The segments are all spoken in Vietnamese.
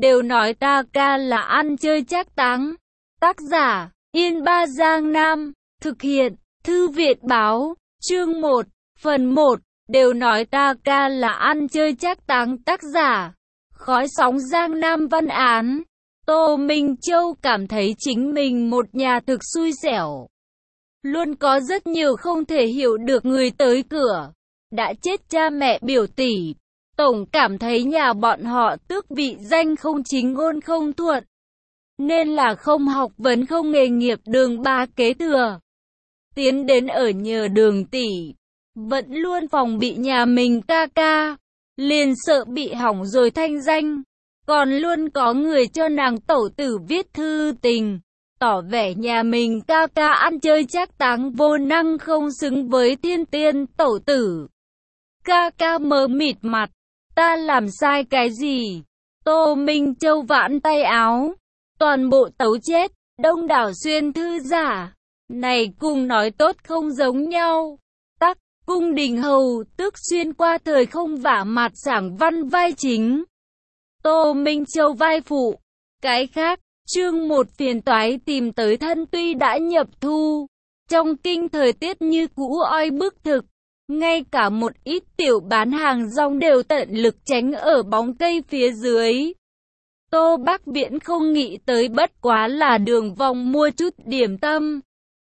đều nói ta ca là ăn chơi trác táng. Tác giả, Yên Ba Giang Nam. Thực hiện, Thư viện Báo. Chương 1, phần 1. Đều nói ta ca là ăn chơi trác táng. Tác giả, Khói Sóng Giang Nam Văn án. Tô Minh Châu cảm thấy chính mình một nhà thực xui xẻo. Luôn có rất nhiều không thể hiểu được người tới cửa. Đã chết cha mẹ biểu tỷ. Tổng cảm thấy nhà bọn họ tước vị danh không chính ngôn không thuận. Nên là không học vấn không nghề nghiệp đường ba kế thừa. Tiến đến ở nhờ đường tỷ. Vẫn luôn phòng bị nhà mình ca ca. Liền sợ bị hỏng rồi thanh danh. Còn luôn có người cho nàng tẩu tử viết thư tình. Tỏ vẻ nhà mình ca ca ăn chơi trác táng vô năng không xứng với thiên tiên tẩu tử. Ca ca mờ mịt mặt. Ta làm sai cái gì? Tô Minh Châu vãn tay áo. Toàn bộ tấu chết. Đông đảo xuyên thư giả. Này cùng nói tốt không giống nhau. Tắc, cung đình hầu, tức xuyên qua thời không vả mặt sảng văn vai chính. Tô Minh Châu vai phụ. Cái khác, chương 1 phiền toái tìm tới thân tuy đã nhập thu. Trong kinh thời tiết như cũ oi bức thực. Ngay cả một ít tiểu bán hàng rong đều tận lực tránh ở bóng cây phía dưới. Tô Bắc Viễn không nghĩ tới bất quá là đường vòng mua chút điểm tâm.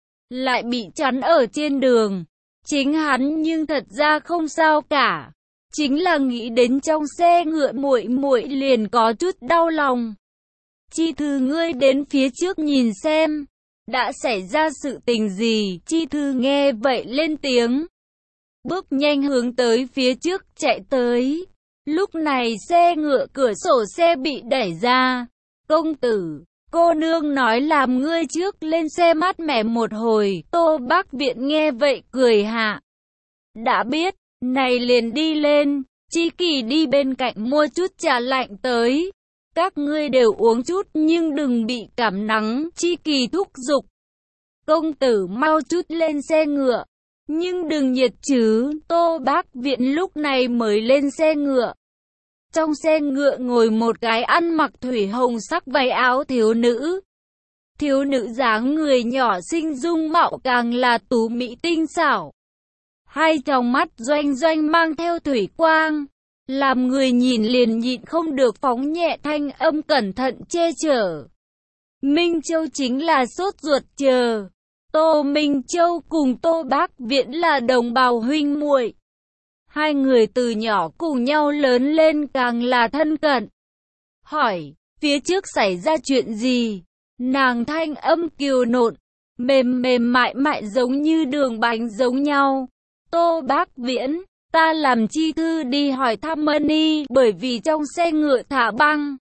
Lại bị chắn ở trên đường. Chính hắn nhưng thật ra không sao cả. Chính là nghĩ đến trong xe ngựa muội muội liền có chút đau lòng. Chi Thư ngươi đến phía trước nhìn xem. Đã xảy ra sự tình gì? Chi Thư nghe vậy lên tiếng. Bước nhanh hướng tới phía trước chạy tới. Lúc này xe ngựa cửa sổ xe bị đẩy ra. Công tử, cô nương nói làm ngươi trước lên xe mát mẻ một hồi. Tô Bắc Viễn nghe vậy cười hạ. Đã biết, này liền đi lên. Chi Kỳ đi bên cạnh mua chút trà lạnh tới. Các ngươi đều uống chút nhưng đừng bị cảm nắng. Chi Kỳ thúc giục. Công tử mau chút lên xe ngựa. Nhưng đừng nhiệt chứ. Tô Bắc Viễn lúc này mới lên xe ngựa. Trong xe ngựa ngồi một cái ăn mặc thủy hồng sắc váy áo thiếu nữ. Thiếu nữ dáng người nhỏ xinh dung mạo càng là tú mỹ tinh xảo. Hai tròng mắt doanh doanh mang theo thủy quang. Làm người nhìn liền nhịn không được phóng nhẹ thanh âm cẩn thận che chở. Minh Châu chính là sốt ruột chờ. Tô Minh Châu cùng Tô Bắc Viễn là đồng bào huynh muội. Hai người từ nhỏ cùng nhau lớn lên càng là thân cận. Hỏi, phía trước xảy ra chuyện gì? Nàng thanh âm kiều nộn, mềm mềm mại mại giống như đường bánh giống nhau. Tô Bắc Viễn, ta làm Chi Thư đi hỏi thăm Mani bởi vì trong xe ngựa thả băng.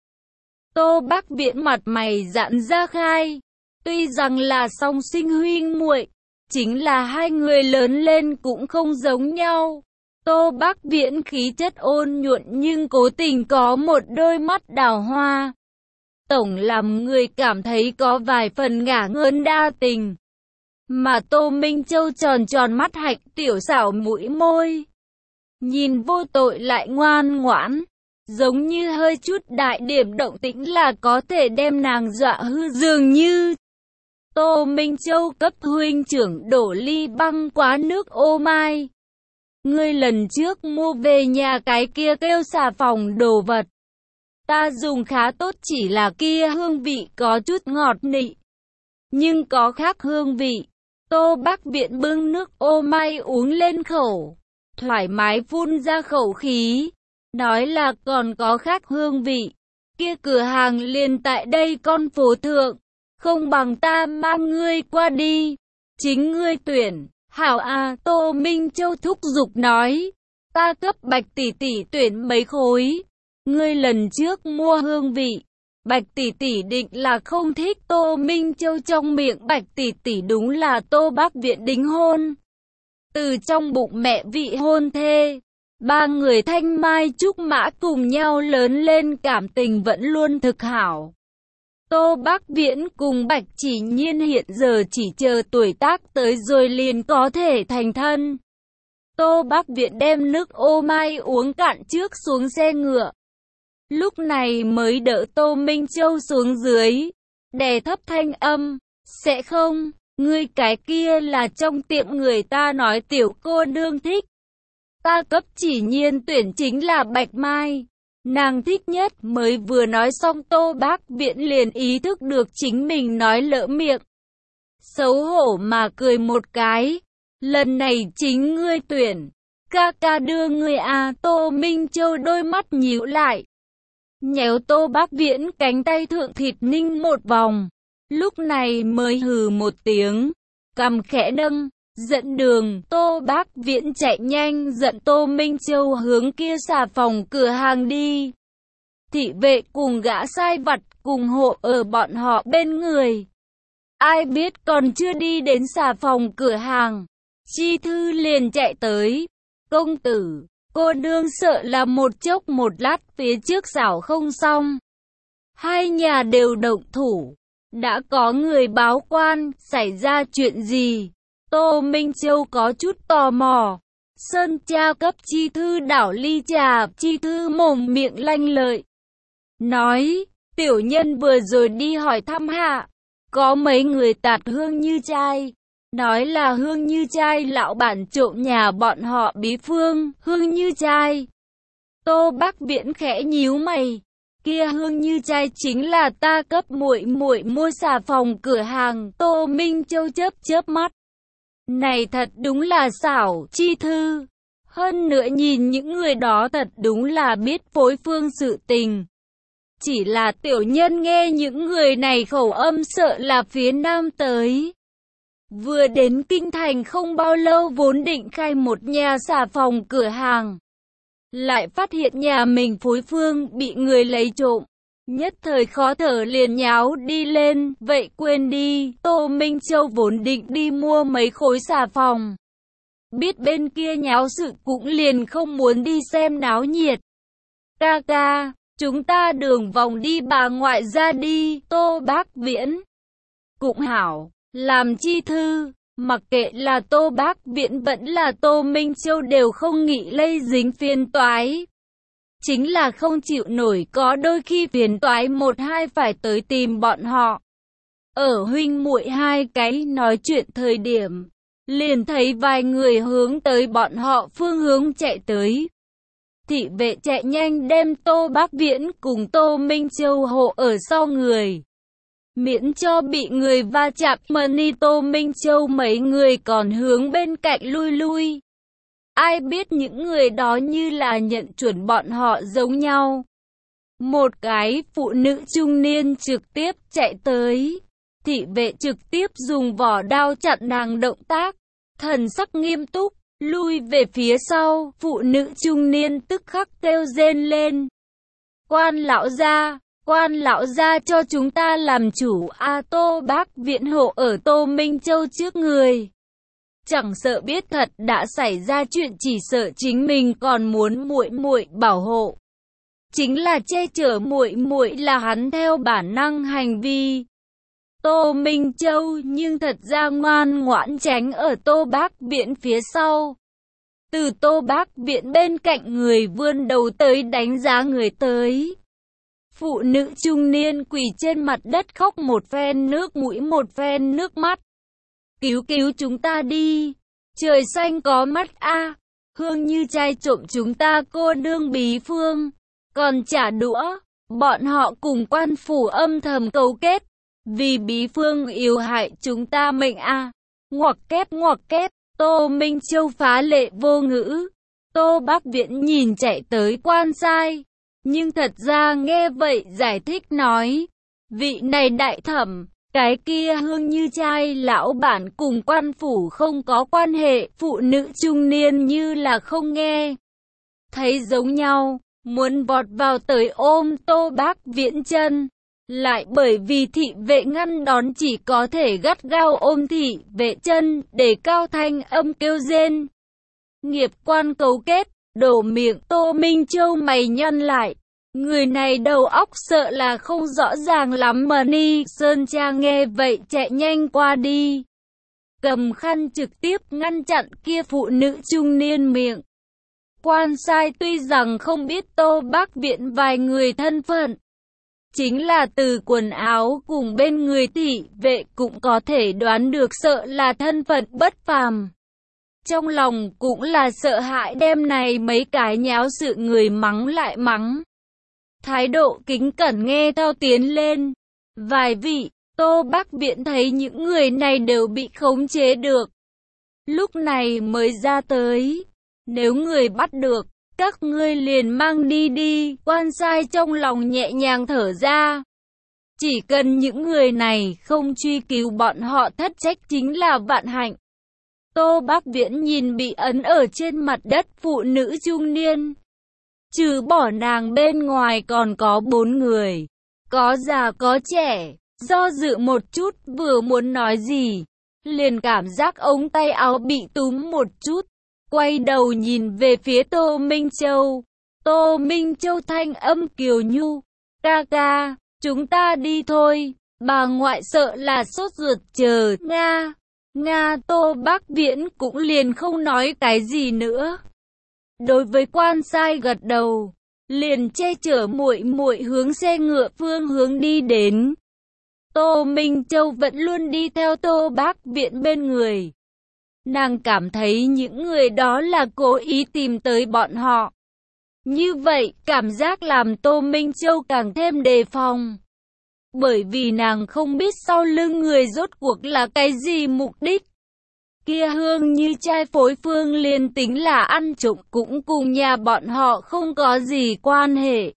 Tô Bắc Viễn mặt mày giãn ra khai. Tuy rằng là song sinh huynh muội, chính là hai người lớn lên cũng không giống nhau. Tô Bắc Viễn khí chất ôn nhuận nhưng cố tình có một đôi mắt đào hoa. Tổng làm người cảm thấy có vài phần ngả ngớn đa tình. Mà Tô Minh Châu tròn tròn mắt hạnh tiểu xảo mũi môi. Nhìn vô tội lại ngoan ngoãn. Giống như hơi chút đại điểm động tĩnh là có thể đem nàng dọa hư dường như. Tô Minh Châu cấp huynh trưởng đổ ly băng quá nước ô mai. Ngươi lần trước mua về nhà cái kia kêu xà phòng đồ vật. Ta dùng khá tốt chỉ là kia hương vị có chút ngọt nị. Nhưng có khác hương vị. Tô Bắc Viễn bưng nước ô mai uống lên khẩu. Thoải mái phun ra khẩu khí. Nói là còn có khác hương vị. Kia cửa hàng liền tại đây con phố thượng. Không bằng ta mang ngươi qua đi. Chính ngươi tuyển. Hảo à, Tô Minh Châu thúc giục nói. Ta cấp Bạch tỷ tỷ tuyển mấy khối. Ngươi lần trước mua hương vị. Bạch tỷ tỷ định là không thích. Tô Minh Châu trong miệng Bạch tỷ tỷ đúng là Tô Bắc Viễn đính hôn. Từ trong bụng mẹ vị hôn thê. Ba người thanh mai trúc mã cùng nhau lớn lên cảm tình vẫn luôn thực hảo. Tô Bắc Viễn cùng Bạch Chỉ Nhiên hiện giờ chỉ chờ tuổi tác tới rồi liền có thể thành thân. Tô Bắc Viễn đem nước ô mai uống cạn trước xuống xe ngựa. lúc này mới đỡ Tô Minh Châu xuống dưới, đè thấp thanh âm, sẽ không, ngươi cái kia là trong tiệm người ta nói tiểu cô nương thích. Ta cấp chỉ nhiên tuyển chính là Bạch Mai, nàng thích nhất. Mới vừa nói xong Tô Bác Viễn liền ý thức được chính mình nói lỡ miệng. Xấu hổ mà cười một cái, lần này chính ngươi tuyển, ca ca đưa ngươi à. Tô Minh Châu đôi mắt nhíu lại, nhéo Tô Bác Viễn cánh tay thượng thịt ninh một vòng, lúc này mới hừ một tiếng, cằm khẽ nâng, dẫn đường. Tô Bác Viễn chạy nhanh dẫn Tô Minh Châu hướng kia xà phòng cửa hàng đi. Thị vệ cùng gã sai vặt cùng hộ ở bọn họ bên người. Ai biết còn chưa đi đến xà phòng cửa hàng, Chi Thư liền chạy tới. Công tử, cô nương sợ là một chốc một lát phía trước xảo không xong. Hai nhà đều động thủ. Đã có người báo quan, xảy ra chuyện gì? Tô Minh Châu có chút tò mò. Sơn cha cấp Chi Thư đảo ly trà, Chi Thư mồm miệng lanh lợi. Nói, tiểu nhân vừa rồi đi hỏi thăm hạ. Có mấy người tạt Hương Như Trai. Nói là Hương Như Trai lão bản trộm nhà bọn họ bí phương, Hương Như Trai. Tô Bác Viễn khẽ nhíu mày. Kia Hương Như Trai chính là ta cấp muội muội mua xà phòng cửa hàng. Tô Minh Châu chớp chớp mắt. Này thật đúng là xảo, Chi Thư. Hơn nữa nhìn những người đó thật đúng là biết phối phương sự tình. Chỉ là tiểu nhân nghe những người này khẩu âm sợ là phía nam tới. Vừa đến kinh thành không bao lâu vốn định khai một nhà xà phòng cửa hàng. Lại phát hiện nhà mình phối phương bị người lấy trộm. Nhất thời khó thở liền nháo đi lên, vậy quên đi. Tô Minh Châu vốn định đi mua mấy khối xà phòng. Biết bên kia nháo sự cũng liền không muốn đi xem náo nhiệt. Ca ca, chúng ta đường vòng đi bà ngoại ra đi. Tô Bác Viễn cũng hảo, làm Chi Thư, mặc kệ là Tô Bác Viễn vẫn là Tô Minh Châu đều không nghĩ lây dính phiền toái. Chính là không chịu nổi, có đôi khi phiền toái một hai phải tới tìm bọn họ. Ở huynh muội hai cái nói chuyện thời điểm, liền thấy vài người hướng tới bọn họ phương hướng chạy tới. Thị vệ chạy nhanh đem Tô Bác Viễn cùng Tô Minh Châu hộ ở sau người, miễn cho bị người va chạm. Mani Tô Minh Châu mấy người còn hướng bên cạnh lui lui. Ai biết những người đó như là nhận chuẩn bọn họ giống nhau. Một cái phụ nữ trung niên trực tiếp chạy tới. Thị vệ trực tiếp dùng vỏ đao chặn nàng động tác. Thần sắc nghiêm túc, lui về phía sau. Phụ nữ trung niên tức khắc kêu rên lên. Quan lão gia cho chúng ta làm chủ. Tô Bác Viễn hộ ở Tô Minh Châu trước người. Chẳng sợ biết thật đã xảy ra chuyện, chỉ sợ chính mình còn muốn muội muội bảo hộ. Chính là che chở muội muội là hắn theo bản năng hành vi. Tô Minh Châu nhưng thật ra ngoan ngoãn tránh ở Tô Bác Viễn phía sau. Từ Tô Bác Viễn bên cạnh người vươn đầu tới đánh giá người tới. Phụ nữ trung niên quỳ trên mặt đất khóc một phen nước mũi một phen nước mắt. Cứu chúng ta đi, trời xanh có mắt a. Hương Như Trai trộm chúng ta cô nương bí phương, còn trả đũa. Bọn họ cùng quan phủ âm thầm cấu kết, vì bí phương yếu hại chúng ta mệnh a. Ngoặc kép. Tô Minh Châu phá lệ vô ngữ. Tô Bác Viễn nhìn chạy tới quan sai, nhưng thật ra nghe vậy giải thích nói, vị này đại thẩm, cái kia Hương Như Trai lão bản cùng quan phủ không có quan hệ. Phụ nữ trung niên như là không nghe thấy giống nhau, muốn vọt vào tới ôm Tô Bác Viễn chân, lại bởi vì thị vệ ngăn đón chỉ có thể gắt gao ôm thị vệ chân để cao thanh âm kêu rên. Nghiệp quan cấu kết, đổ miệng. Tô Minh Châu mày nhăn lại. Người này đầu óc sợ là không rõ ràng lắm. Mani Sơn Cha nghe vậy chạy nhanh qua đi, cầm khăn trực tiếp ngăn chặn kia phụ nữ trung niên miệng. Quan sai tuy rằng không biết Tô Bác Viễn vài người thân phận, chính là từ quần áo cùng bên người thị vệ cũng có thể đoán được sợ là thân phận bất phàm. Trong lòng cũng là sợ hãi đêm này mấy cái nháo sự người mắng lại mắng. Thái độ kính cẩn nghe theo tiến lên. Vài vị, Tô Bác Viễn thấy những người này đều bị khống chế được. Lúc này mới ra tới. Nếu người bắt được, các ngươi liền mang đi đi. Quan sai trong lòng nhẹ nhàng thở ra. Chỉ cần những người này không truy cứu bọn họ thất trách chính là vạn hạnh. Tô Bác Viễn nhìn bị ấn ở trên mặt đất phụ nữ trung niên. Trừ bỏ nàng bên ngoài còn có 4 người. Có già có trẻ. Do dự một chút vừa muốn nói gì. Liền cảm giác ống tay áo bị túm một chút. Quay đầu nhìn về phía Tô Minh Châu. Tô Minh Châu thanh âm kiều nhu. Ca ca, chúng ta đi thôi. Bà ngoại sợ là sốt ruột chờ. Nga Tô Bác Viễn cũng liền không nói cái gì nữa. Đối với quan sai gật đầu, liền che chở muội muội hướng xe ngựa phương hướng đi đến. Tô Minh Châu vẫn luôn đi theo Tô Bác Viễn bên người. Nàng cảm thấy những người đó là cố ý tìm tới bọn họ. Như vậy, cảm giác làm Tô Minh Châu càng thêm đề phòng. Bởi vì nàng không biết sau lưng người rốt cuộc là cái gì mục đích. Kia Hương Như trai phối Phương Liên tính là ăn trộm cũng cùng nhà bọn họ không có gì quan hệ.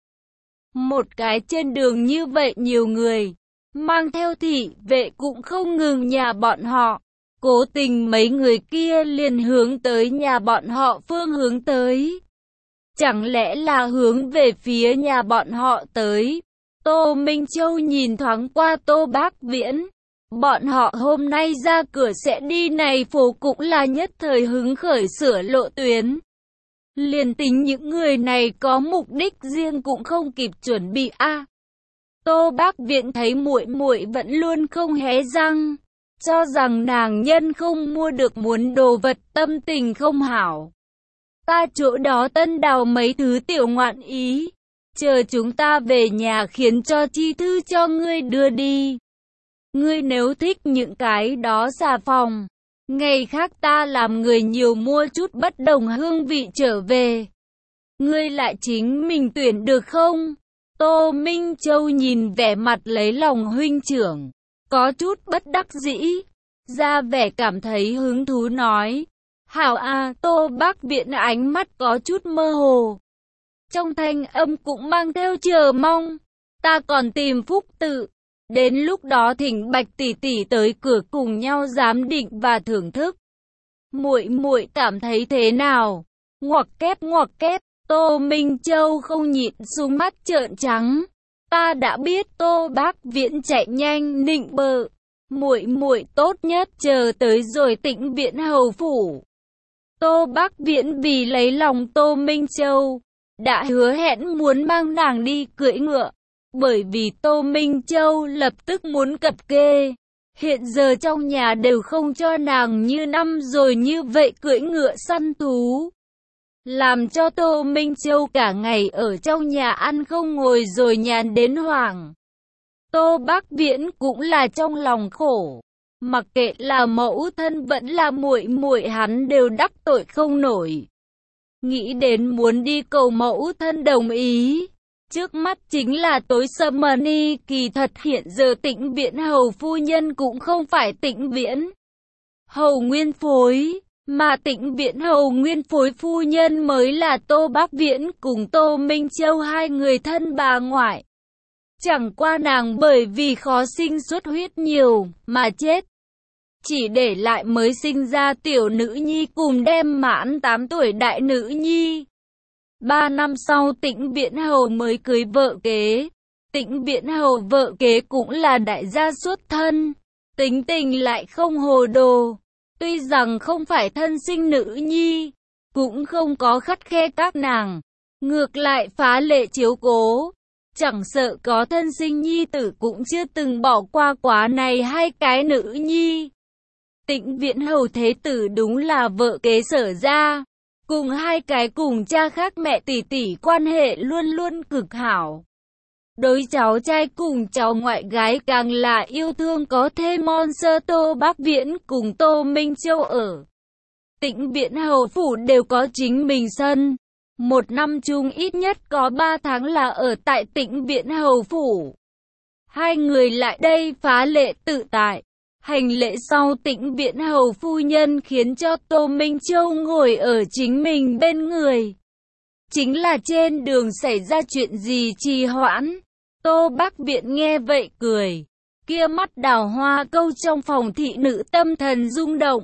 Một cái trên đường như vậy nhiều người, mang theo thị vệ cũng không ngừng nhà bọn họ. Cố tình mấy người kia liền hướng tới nhà bọn họ phương hướng tới. Chẳng lẽ là hướng về phía nhà bọn họ tới? Tô Minh Châu nhìn thoáng qua Tô Bác Viễn. Bọn họ hôm nay ra cửa sẽ đi này phố cũng là nhất thời hứng khởi sửa lộ tuyến. Liền tính những người này có mục đích riêng cũng không kịp chuẩn bị a. Tô Bác Viễn thấy muội muội vẫn luôn không hé răng, cho rằng nàng nhân không mua được muốn đồ vật tâm tình không hảo. Ta chỗ đó tân đào mấy thứ tiểu ngoạn ý, chờ chúng ta về nhà khiến cho chi thư cho ngươi đưa đi. Ngươi nếu thích những cái đó xà phòng, ngày khác ta làm người nhiều mua chút bất đồng hương vị trở về. Ngươi lại chính mình tuyển được không? Tô Minh Châu nhìn vẻ mặt lấy lòng huynh trưởng, có chút bất đắc dĩ, ra vẻ cảm thấy hứng thú nói. Hảo a. Tô Bác Viễn ánh mắt có chút mơ hồ. Trong thanh âm cũng mang theo chờ mong. Ta còn tìm Phúc Tự. Đến lúc đó thỉnh Bạch tỷ tỷ tới cửa cùng nhau giám định và thưởng thức. Muội muội cảm thấy thế nào? Ngoặc kép, Tô Minh Châu không nhịn xuống mắt trợn trắng. Ta đã biết. Tô Bác Viễn chạy nhanh nịnh bợ. Muội muội tốt nhất chờ tới rồi Tĩnh Viễn hầu phủ. Tô Bác Viễn vì lấy lòng Tô Minh Châu, đã hứa hẹn muốn mang nàng đi cưỡi ngựa. Bởi vì Tô Minh Châu lập tức muốn cập kê. Hiện giờ trong nhà đều không cho nàng như năm rồi như vậy cưỡi ngựa săn thú. Làm cho Tô Minh Châu cả ngày ở trong nhà ăn không ngồi rồi nhàn đến hoảng. Tô Bác Viễn cũng là trong lòng khổ. Mặc kệ là mẫu thân vẫn là muội muội hắn đều đắc tội không nổi. Nghĩ đến muốn đi cầu mẫu thân đồng ý. Trước mắt chính là tối sầm mờ. Kỳ thật hiện giờ Tĩnh Viễn hầu phu nhân cũng không phải Tĩnh Viễn hầu nguyên phối, mà Tĩnh Viễn hầu nguyên phối phu nhân mới là Tô Bác Viễn cùng Tô Minh Châu hai người thân bà ngoại. Chẳng qua nàng bởi vì khó sinh xuất huyết nhiều mà chết, chỉ để lại mới sinh ra tiểu nữ nhi cùng đem mãn 8 tuổi đại nữ nhi. 3 năm sau Tĩnh Viễn hầu mới cưới vợ kế. Tĩnh Viễn hầu vợ kế cũng là đại gia xuất thân, tính tình lại không hồ đồ. Tuy rằng không phải thân sinh nữ nhi, cũng không có khắt khe các nàng, ngược lại phá lệ chiếu cố. Chẳng sợ có thân sinh nhi tử cũng chưa từng bỏ qua quá này hai cái nữ nhi. Tĩnh Viễn hầu thế tử đúng là vợ kế Sở ra. Cùng hai cái cùng cha khác mẹ tỷ tỷ quan hệ luôn luôn cực hảo. Đối cháu trai cùng cháu ngoại gái càng là yêu thương có thêm mon sơ Tô Bắc Viễn cùng Tô Minh Châu ở Tĩnh Viễn Hầu Phủ đều có chính mình sân. Một năm chung ít nhất có 3 tháng là ở tại Tĩnh Viễn Hầu Phủ. Hai người lại đây phá lệ tự tại. Hành lễ sau Tĩnh Viễn Hầu phu nhân khiến cho Tô Minh Châu ngồi ở chính mình bên người. Chính là trên đường xảy ra chuyện gì trì hoãn. Tô Bắc Viễn nghe vậy cười. Kia mắt đào hoa câu trong phòng thị nữ tâm thần rung động.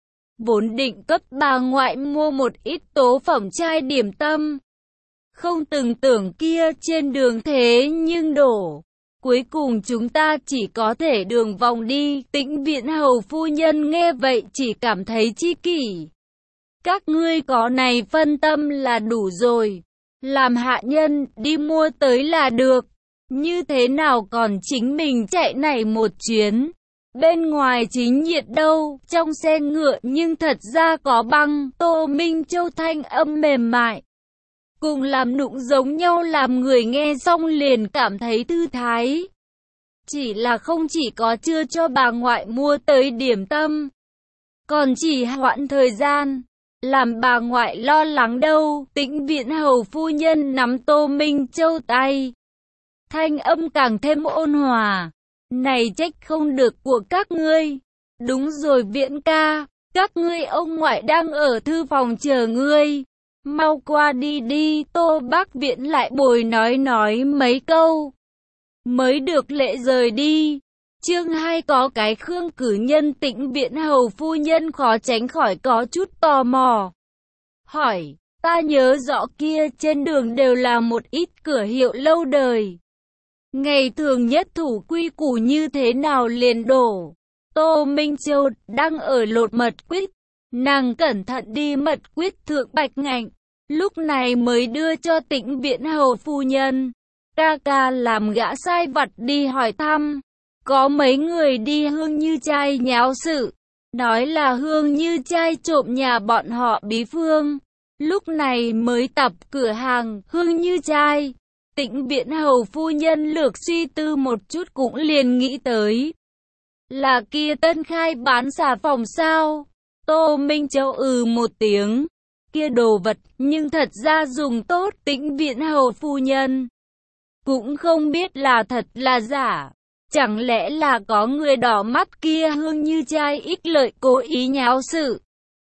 Vốn định cấp bà ngoại mua một ít tố phẩm chai điểm tâm. Không từng tưởng kia trên đường thế nhưng đổ. Cuối cùng chúng ta chỉ có thể đường vòng đi. Tĩnh Viễn Hầu phu nhân nghe vậy chỉ cảm thấy chi kỷ. Các ngươi có này phân tâm là đủ rồi. Làm hạ nhân đi mua tới là được. Như thế nào còn chính mình chạy này một chuyến. Bên ngoài chính nhiệt đâu, trong xe ngựa nhưng thật ra có băng. Tô Minh Châu thanh âm mềm mại. Cùng làm nụng giống nhau làm người nghe xong liền cảm thấy thư thái. Chỉ là không chỉ có chưa cho bà ngoại mua tới điểm tâm. Còn chỉ hoãn thời gian. Làm bà ngoại lo lắng đâu. Tĩnh Viễn Hầu phu nhân nắm Tô Minh Châu tay. Thanh âm càng thêm ôn hòa. Này trách không được của các ngươi. Đúng rồi Viễn ca. Các ngươi ông ngoại đang ở thư phòng chờ ngươi. Mau qua đi đi. Tô Bắc Viễn lại bồi nói mấy câu. Mới được lệ rời đi. Chương 2 có cái Khương cử nhân. Tĩnh Viễn Hầu phu nhân khó tránh khỏi có chút tò mò. Hỏi, ta nhớ rõ kia trên đường đều là một ít cửa hiệu lâu đời. Ngày thường nhất thủ quy củ như thế nào liền đổ. Tô Minh Châu đang ở lột mật quýt. Nàng cẩn thận đi mật quýt thượng bạch ngạnh. Lúc này mới đưa cho Tĩnh Viễn Hầu phu nhân. Ca ca làm gã sai vặt đi hỏi thăm. Có mấy người đi Hương Như Trai nháo sự. Nói là Hương Như Trai trộm nhà bọn họ Bí Phương. Lúc này mới tập cửa hàng Hương Như Trai. Tĩnh Viễn Hầu phu nhân lược suy tư một chút cũng liền nghĩ tới. Là kia tân khai bán xà phòng sao? Tô Minh Châu một tiếng. Kia đồ vật nhưng thật ra dùng tốt. Tĩnh Viễn Hầu phu nhân cũng không biết là thật là giả. Chẳng lẽ là có người đỏ mắt kia Hương Như Trai ích lợi cố ý nháo sự.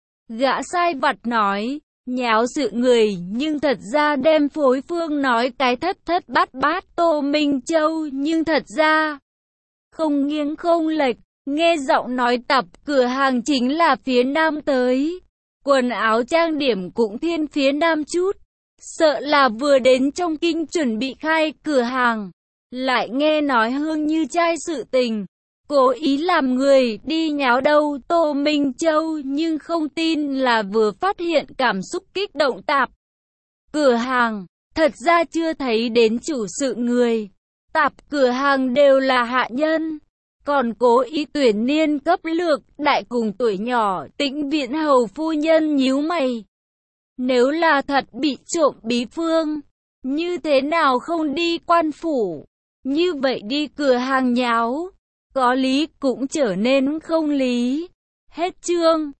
Gã sai vặt nói. Nháo sự người nhưng thật ra đem phối phương nói cái thất bát bát. Tô Minh Châu nhưng thật ra không nghiêng không lệch. Nghe giọng nói tập cửa hàng chính là phía nam tới. Quần áo trang điểm cũng thiên phía nam chút. Sợ là vừa đến trong kinh chuẩn bị khai cửa hàng. Lại nghe nói Hương Như Trai sự tình. Cố ý làm người đi nháo đâu. Tô Minh Châu nhưng không tin là vừa phát hiện cảm xúc kích động tạp cửa hàng. Thật ra chưa thấy đến chủ sự người. Tạp cửa hàng đều là hạ nhân. Còn cố ý tuyển niên cấp lược đại cùng tuổi nhỏ. Tĩnh Viễn Hầu phu nhân nhíu mày. Nếu là thật bị trộm Bí Phương, như thế nào không đi quan phủ? Như vậy đi cửa hàng nháo. Có lý cũng trở nên không lý. Hết chương.